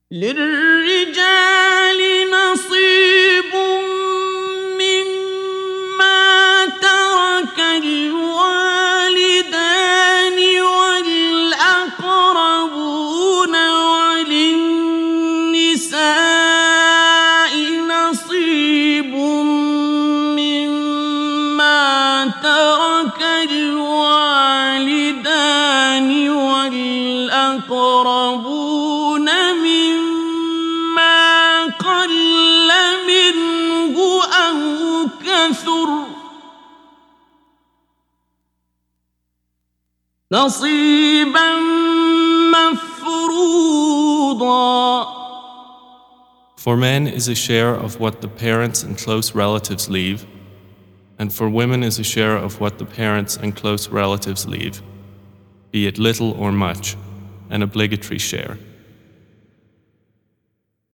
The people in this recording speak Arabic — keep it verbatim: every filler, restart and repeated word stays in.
للرجال نصيب مما ترك الوالدان والأقربون وللنساء نصيب مما ترك الوالدان والأقربون مما قل منه أو كثر نصيبا مفروضا. For men is a share of what the parents and close relatives leave, and for women is a share of what the parents and close relatives leave, be it little or much, an obligatory share.